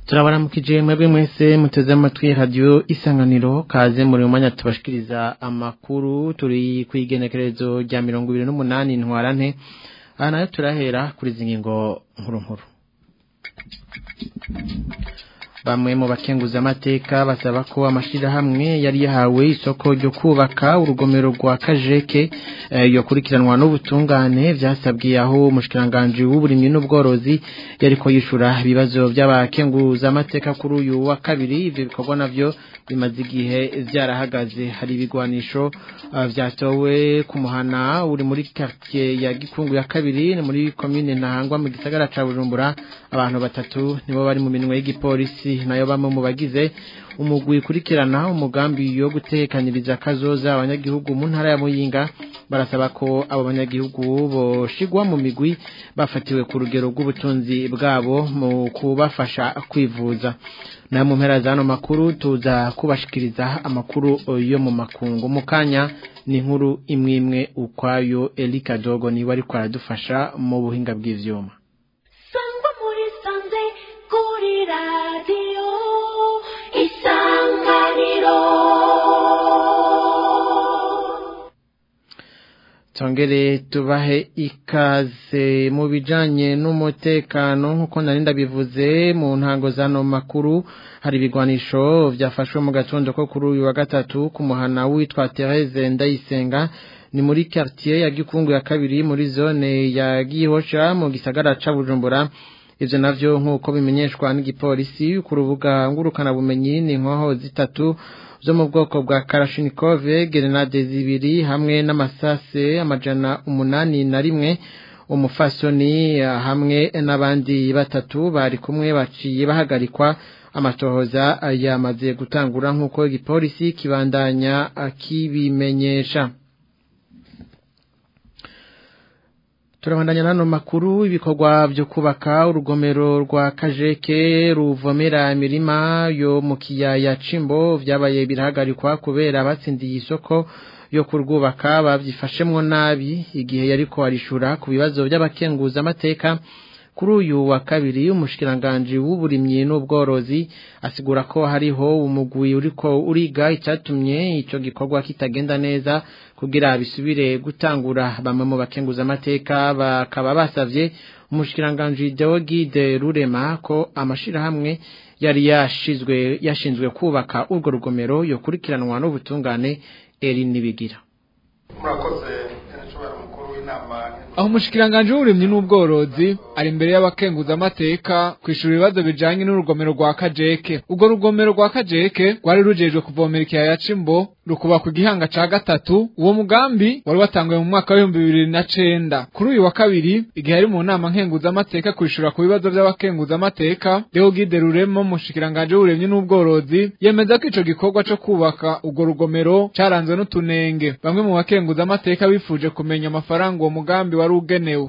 Turabaramukije mwebwe mwese muteze amatwi radio Isanganiro kaze muri umwanya tubashikiriza amakuru turi kwigenekerezo rya 28 ntwarante aha nayo turahera kuri zingingo nkuru bamwe mu bakenguza amateka basaba ko amashira hamwe yari yahawe isoko ryo kubaka urugomero rwa Kajeke yo kurikiranwa n'ubutungane vyasabwiye aho umushikiranganje w'uburimyi n'ubworozi yariko yishura ibibazo by'abakenguza amateka kuri uyu wa kabiri ivyo bikorwa navyo bimaze igihe vyarahagaze hari ibigwanisho vyatowe ku muhana uri muri quartier ya Gikungu ya kabiri muri commune Ntahangwa mu gisagara ca Bujumbura abantu batatu nibo bari mu minwe y'igipolisi nayo bamwe mu bagize umugwi kurikirana umugambi yo gutekanyiriza kazoza abanyagihugu mu ntara ya Muyinga barasaba ko abo banyagihugu boshigwa mu migwi bafatiwe ku rugero rw'ubutunzi bwabo mu kubafasha kwivuza na mu mpera zano makuru tuza kubashikiriza amakuru yo mu makungu mukanya ni nkuru imwe ukwayo Elika Dogo ni wari kwaradufasha mu buhinga bw'ivyuma Sangwa muri sanze kuri radio Isanganiro Tongere tubahe ikaze mu bijanye n'umutekano nkuko narinda bivuze mu ntango zano makuru hari bigwanisho vyafashwe mu gatondo ko kuri uyu wa gatatu ku muhana witwa Therese Ndayisenga ni muri quartier ya Gikungu ya kabiri muri zone ya Gihosha mu gisagara ca Bujumbura ivyo navyo nkuko bimenyeshwa n'igipolisi ku rubuga ngurukana bumenyi ni nkoho zitatu zo mu bwoko bwa Kalashnikov grenade zibiri hamwe n'amasase amajana 81 umufasoni hamwe n'abandi batatu bari kumwe baciye bahagarikwa amatohoza yamaze gutangura nkuko igipolisi kibandanya akibimenyesha Turabandanya nano makuru ibikorwa byo kubaka urugomero rwa Kajeke ruvomera imirima yo mu kiyaya Cimbo vyabaye birahagarikwa kubera batsindiye isoko yo kurwubaka bavyifashemwo nabi igihe yariko arishura ku bibazo by'abakenguza amateka kuri uyu wa kabiri umushikiranganje w'uburimyi n'ubworozi asigura ko hariho umugwi uriko uriga icyatumye ico gikorwa kitagenda neza kugira bisubire gutangura bamwe mu bakenguza amateka bakaba basavye umushikiranganje Deogide Rurema ko amashira hamwe yari yashinzwe kubaka urwo rugomero yo kurikiranwa n'ubutungane eri nibigira murakoze aho umushikiranganje w'uburimyi n'ubworozi ari imbere y'abakenguza amateka kwishura ibibazo bijanye n'urugomero rwa Kajeke urwo rugomero rwa Kajeke rwari rujejwe kuvomera ikiyaya Cimbo rukuba ku gihanga ca gatatu uwo mugambi wari watanguye mu mwaka wa 2009 kuri uyu wa kabiri igihe ari mu nama nkenguza amateka kwishura ku bibazo by'abakenguza amateka Deogide Rurema umushikiranganje w'uburimyi n'ubworozi yemeza ko ico gikorwa co kubaka urwo rugomero caranzwe n'utunenge bamwe mu bakenguza amateka bifuje kumenya amafaranga uwo mugambi wari ugenewe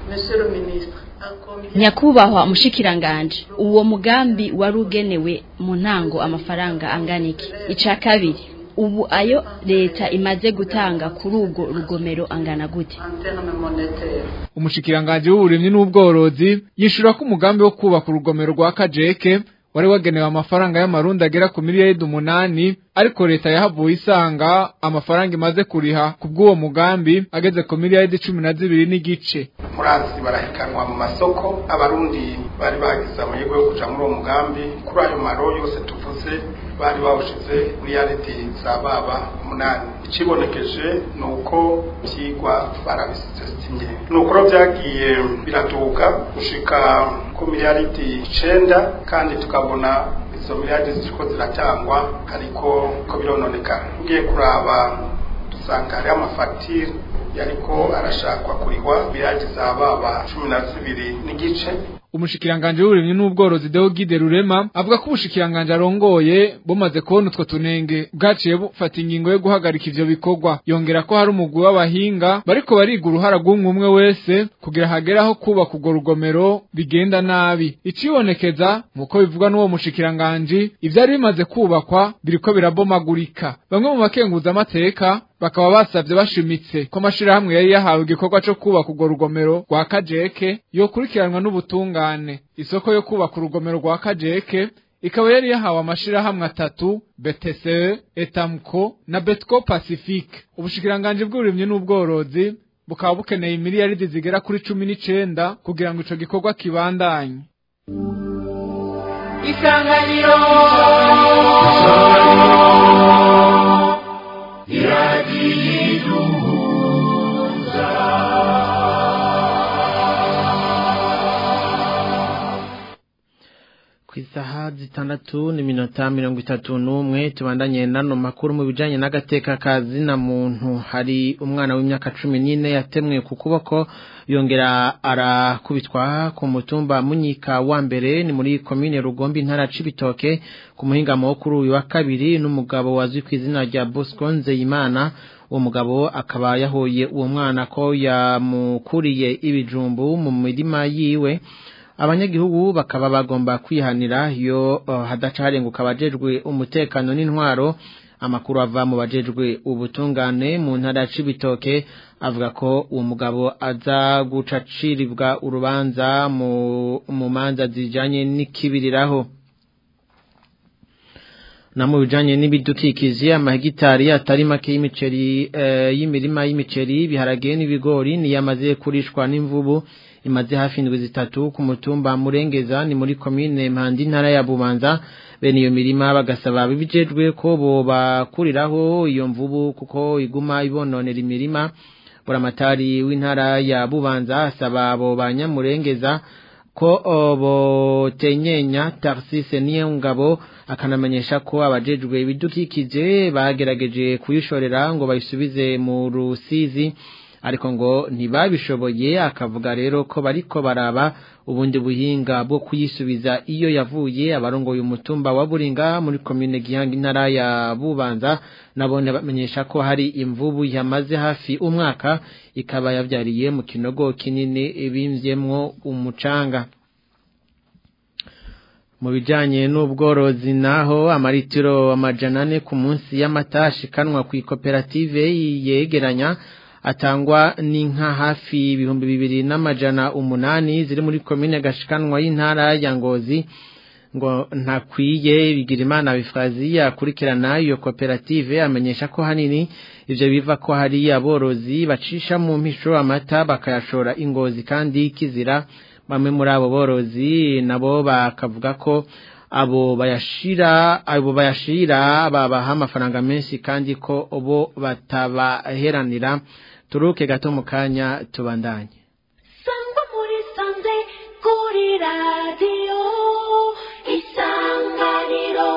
Nyakubahwa mushikiranganje uwo mugambi wari ugenewe mu ntango amafaranga anganiki ica kabiri ubu ayo leta imaze gutanga kuri urwo rugomero angana gute umushikiranganje w'uburimyi n'ubworozi yishura ko umugambi wo kubaka urugomero rwa Kajeke wari wagenewe amafaranga y'amarundi agera ku miliyoni 8 ariko leta yahavuye isanga amafaranga imaze kuriha kubw'uwo mugambi ageze ku miliyoni 12 n'igice murazi barahikanwa mu masoko abarundi bari bagize amahirwe yo kuja muri uwo mugambi kuri ayo maro yose tuvuze bari bawushize miliyaridi zababa 8 ikibonekeje nuko byigwa barabisestimye nuko byagiye biratuka gushika ku miliyaridi 9 kandi tukabona izo miliyaridi ziko ziratangwa ariko ko birononeka ugiye kuraba dusanga ari amafagitire yariko arashakwa kurihwa miliyaridi zababa 12 n'igice umushikiranganje w'uburimyi n'ubworozi Deogide Rurema avuga ko ubushikiranganje arongoye bumaze kubona utwo tunenge bwaciye bufata ingingo yo guhagarika ivyo bikorwa yongera ko hari umugwi w'abahinga bariko bariga uruhara rw'umwe wese kugira hageraho kubaka urwo rugomero bigenda nabi icibonekeza nkuko bivugwa n'uwo mushikiranganje ivyari bimaze kubakwa biriko birabomagurika bamwe mu bakenguza amateka bakaba basavye bashimitse ko amashirahamwe yari yahawe igikorwa co kubaka urwo rugomero rwa Kajeke yokurikiranwa n'ubutungane. Isoko yo kubaka urugomero rwa Kajeke ikaba yari yahawe amashirahamwe 3 BTCE, Etamco na Betco Pacifique. Ubushikiranganje bw'uburimyi n'ubworozi bukaba bukeneye miliyaridi zigera kuri 19 kugira ngo ico gikorwa kibandanye. Isanganiro Kwisaha 6:31 tubandanye nano makuru mu bijanye n'agateka kazi na muntu. Hari umwana w'imyaka 14 yatemwe ku kuboko yongera arakubitwa ku mutumba Munyika wa mbere ni muri commune Rugombi ntara Cibitoke ku muhinga mukuru wa kabiri n'umugabo wazwi ku izina rya Bosco Nzeyimana. Uwo mugabo akaba yahoye uwo mwana ko yamukuriye ibijumbu mu mirima yiwe. Abanyagihugu bakaba bagomba kwihanira iyo hadaca harenguka abajejwe umutekano n'intwaro. Amakuru ava mu bajejwe ubutungane mu ntara Cibitoke avuga ko uwo mugabo aza gucaciribwa urubanza mu manza zijanye n'ikibiriraho. Na mu bijanye n'ibidukikizi amahegitari atari make y'imiceri y'imirima y'imiceri biharage n'ibigori ni yamaze kurishwa n'imvubu imaze hafi indwi 3 ku mutumba Murengeza ni muri commune Mpandi ntara ya Bubanza. Bene iyo mirima bagasaba bibijejwe ko bo bakuriraho iyo mvubu kuko iguma ibononera imirima. Buramatari w'intara ya Bubanza asaba abo banyamurengeza ko botenyenya Tarsise niyo ngabo akanamenyesha ko abajejwe ibidukikije bagerageje kuyishorera ngo bayisubize mu Rusizi ariko ngo ntibabishoboye. Akavuga rero ko bariko baraba ubundi buhinga bwo kuyisubiza iyo yavuye. Abarongoye umutumba wa Buringa muri commune Gihanga intara ya Bubanza nabone bamenyesha ko hari imvubu yamaze hafi umwaka ikaba yavyariye mu kinogo kinini ibimvyemwo umucanga. Mu bijanye n'ubworozi naho amaritiro 400 ku munsi y'amatashi kanwa ku koperative yegeranya atangwa n'inka hafi 2800 ziri muri commune Gashikanwa y'intara ya Ngozi. Ngo ntakwiye Bigirimana Bifrazi yakurikirana iyo koperative amenyesha ko hanini ivyo biva ko hari aborozi bacisha mu mpisho amata bakayashora Ingozi kandi kizira. Bamwe muri abo borozi nabo bakavuga ko abo bayashira babaha amafaranga menshi kandi ko obo batabaheranira. Turuke gato mu kanya tubandanye. Sangwa muri sanze kuri radio Isanganiro.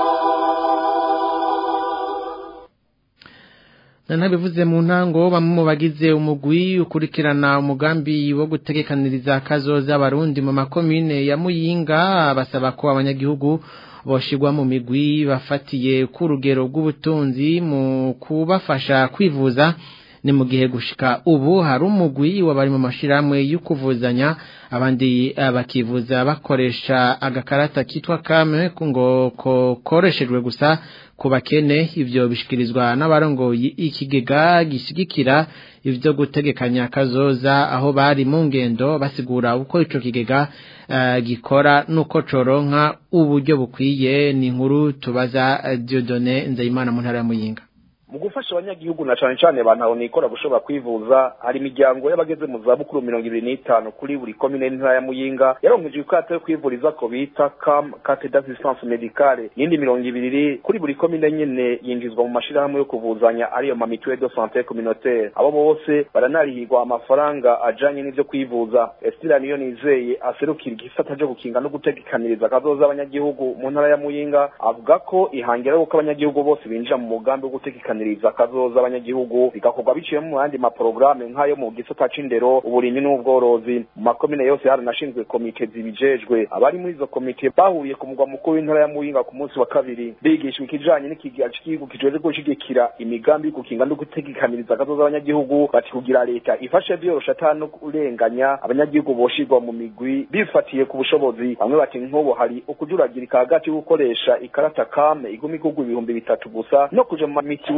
Nanabivuze mu ntango bamwe mu bagize umugwi ukurikirana umugambi wo gutegekaniriza kazoza abarundi mu makomine ya Muyinga basaba ko abanyagihugu boshigwa mu migwi bafatiye ku rugero rw'ubutunzi mu kubafasha kwivuza. Ni mu gihe gushika ubu hari umugwi wabari mu mashiramwe y'ukuvuzanya abandi bakivuza bakoresha agakarata kitwa kame ngo koreshejwe gusa ku bakene. Ivyo bishikirizwa n'abarongoye ikigega gishigikira ivyo gutegekanya kazoza aho bari mu ngendo basigura uko ico kigega gikora nuko coronka uburyo bukwiye. Ni inkuru tubaza Dieudonné Nzeyimana mu ntara ya Muyinga. Mu gufasha abanyagihugu na cane bantu nikora gushobora kwivuza hari imiryango y'abageze mu zabukuru 25 kuri buri commune n'intara ya Muyinga yaronkeje ikate yo kwivuriza ko bita carte d'assistance médicale n'indi 20 kuri buri commune nyene yinjizwa mu mashirahamwe yo kuvuzanya ariyo ma mutuelle de santé communautaire. Abo bose baranarihirwa amafaranga ajanye n'ivyo kwivuza. Estila niyo nizeye aserukira igisata cyo gukinga no gutegekaniriza kazoza abanyagihugu mu ntara ya Muyinga avuga ko ihangera ko abanyagihugu bose binjira mu mugambi wo gutegekaniriza kazoza abanyagihugu bigakorwa biciye mu yandi ma programme nk'ayo mu gisata c'indero uburimyi n'ubworozi. Mu makomine yose haranashinzwe komite zibijejwe. Abari muri izo komite bahuriye ku mugwa mukuru w'intara ya Muyinga ku munsi wa kabiri bigishwa ikijanye n'ikigiga cy'igihugu kijeje gushigikira imigambi gukinga no gutegekaniriza kazoza abanyagihugu bati kugira leta ifashe byorosha atano urenganya abanyagihugu boshirwa mu migwi bifatiye ku bushobozi. Bamwe bati nkobo hari ukujuragirika hagati yo gukoresha ikarata kame igumi kugwa 3,000 gusa no kuja mu mitiwe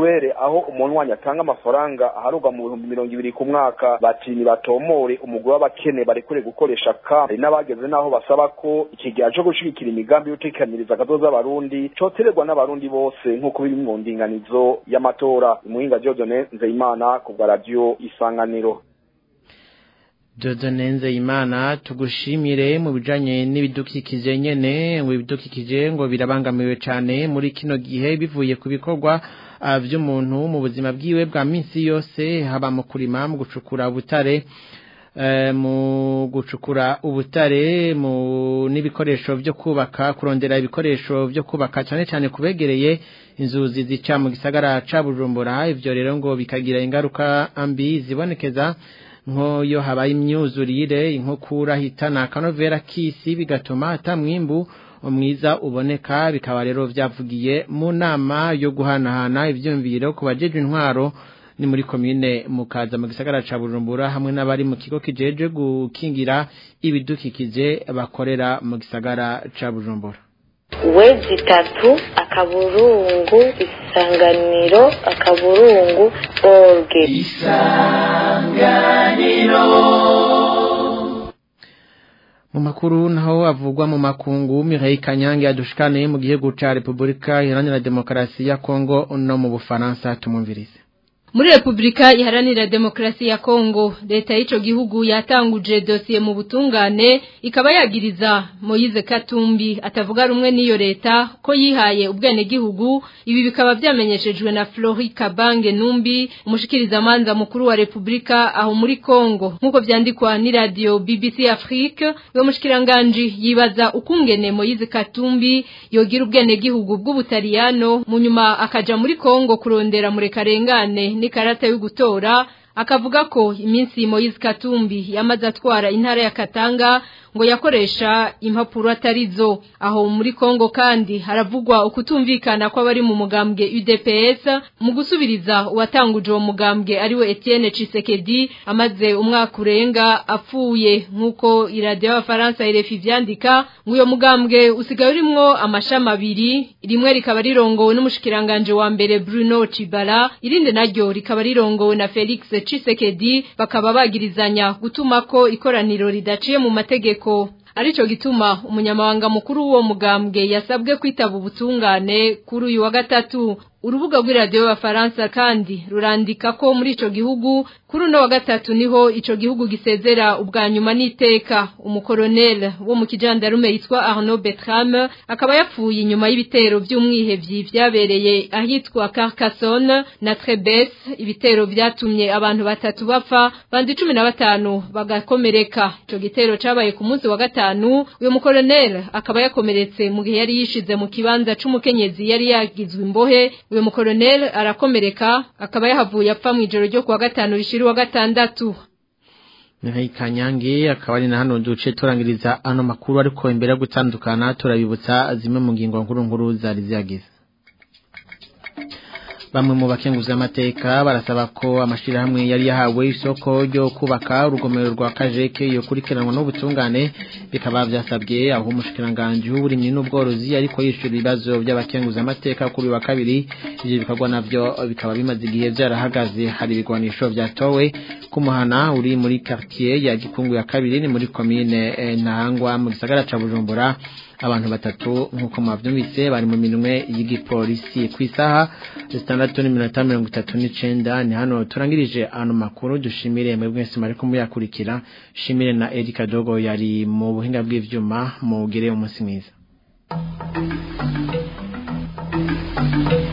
mituweli aho umuntu atanga amafaranga aharugwa mu 200 ku mwaka bati ni batomore umugwi w'abakene barekure gukoresha kambi n'abageze naho basaba ko ikigihe cyo gushigikira imigambi y'utekaniriza akazoza abarundi cotererwa n'abarundi bose nk'uko biri mu ndinganizo y'amatora. Umuhinga Dieudonné Nzeyimana ku radio Isanganiro. Dieudonné Nzeyimana tugushimire mu bijanye n'ibidukikije nyene ngo ibidukikije ngo birabangamiwe cyane muri kino gihe bivuye ku bikorwa vy'umuntu mu buzima bwiwe bwa minsi yose, haba mu kurima, mu gucukura ubutare mu n'ibikoresho byo kubaka, kurondera ibikoresho byo kubaka cyane cyane kubegereye inzuzi zica mu gisagara ca Bujumbura. Ivyo rero ngo bikagira ingaruka mbi zibonekeza nkoyo habaye imyuzurire, inkukura hitana akanovera k'isi, bigatuma atamwimbu umwiza uboneka. Bikaba rero vyavugiye mu nama yo guhanahana ivyumviro ku bajejwe intwaro ni muri komine Mukaza mu gisagara ca Bujumbura hamwe n'abari mu kigo kijeje gukingira ibidukikije bakorera mu gisagara ca Bujumbura. Wezi 3 akaburungu isanganiro akaburungu orge isanganiro. Mu makuru naho avugwa mu makungu, Mireille Kanyange adushikane mu gihugu ca Republika Iharanira Demokarasi ya Kongo no mu Bufaransa. Tumumvirize. Muri Republika Iharanira Demokarasi ya Kongo, leta y'ico gihugu yatanguje dossier mu butungane ikaba yagiriza Moise Katumbi atavuga rumwe n'iyo leta ko yihaye ubwene gihugu. Ibi bikaba vyamenyeshejwe na Flori Kabange Numbi, umushikiriza manza mukuru wa Republika aho muri Kongo. Nkuko vyandikwa ni radio BBC Afrique, uyo mushikiranganje yibaza ukungene Moise Katumbi yogira ubwene gihugu bw'Ubutaliyano mu nyuma akaja muri Kongo kurondera murekarengane ni karata yo gutora. Akavuga ko iminsi Moise Katumbi yamaze atwara intara ya Katanga ngo yakoresha impapuro atarizo. Aho muri Kongo kandi haravugwa ukutumvikana kwa bari mu mugambwe UDPS mu gusubiriza uwatanguje uwo mugambwe ariwe Etienne Tshisekedi amaze umwaka urenga apfuye. Nkuko iradio y'Abafaransa RFI vyandika ngo uyo mugambwe usigaye urimwo amashami abiri, rimwe rikaba rirongowe n'umushikiranganje wa mbere Bruno Chibala, irinde naryo rikaba rirongowe na Felix Tshisekedi. Bakaba bagirizanya gutuma ko ikoraniro ridaciye mu mategeko. Arico gituma umunyamabanga mukuru w'uwo mugambwe yasabwe kwitaba ubutungane kuri uyu wa gatatu. Urubuga rw'iradio y'Abafaransa kandi rurandika ko muri ico gihugu kuri uno wa gatatu niho ico gihugu gisezera ubwa nyuma n'iteka umukolonel wo mu kijandarume yitwa Arnaud Bertrame, akaba yapfuye inyuma y'ibitero by'umwihevyi vyabereye ahitwa Carcassonne na Trebes. Ibitero vyatumye abantu batatu bapfa, bandi 15 bagakomereka. Ico gitero cabaye ku munsi wa gatanu. Uyo mukolonel akaba yakomeretse mu gihe yari yishize mu kibanza c'umukenyezi yari yagizwe imbohe. Uyo mukolonel arakomereka akaba yahavuye apfa mu ijoro ryo kuwa gatanu rishiri wa gatandatu. Mireille Kanyange akaba ari na hano duce turangiriza ano makuru, ariko imbere yo gutandukana turabibutsa zimwe mu ngingo nkuru zari ziyagize. Bamwe mu bakenguza amateka barasaba ko amashirahamwe yari yahawe isoko ryo kubaka urugomero rwa Kajeke yo kurikiranwa n'ubutungane. Bikaba vyasabye aho umushikiranganje w'uburimyi n'ubworozi ariko yishura ibibazo by'abakenguza amateka kuri wa kabiri. Ivyo bikorwa navyo bikaba bimaze igihe vyarahagaze. Hari ibigwanisho vyatowe ku muhana uri muri quartier ya Gikungu ya kabiri ni muri commune Ntahangwa mu gisagara ca Bujumbura. Abantu batatu nkuko mwavyumvise bari mu minwe y'igipolisi. Kwisaha 6:39 ni hano turangirije ano makuru. Dushimire mwebwe mwese mariko muyakurikira. Shimire na Erika Dogo yari mu buhinga bw'ivyuma. Mugire umunsi mwiza.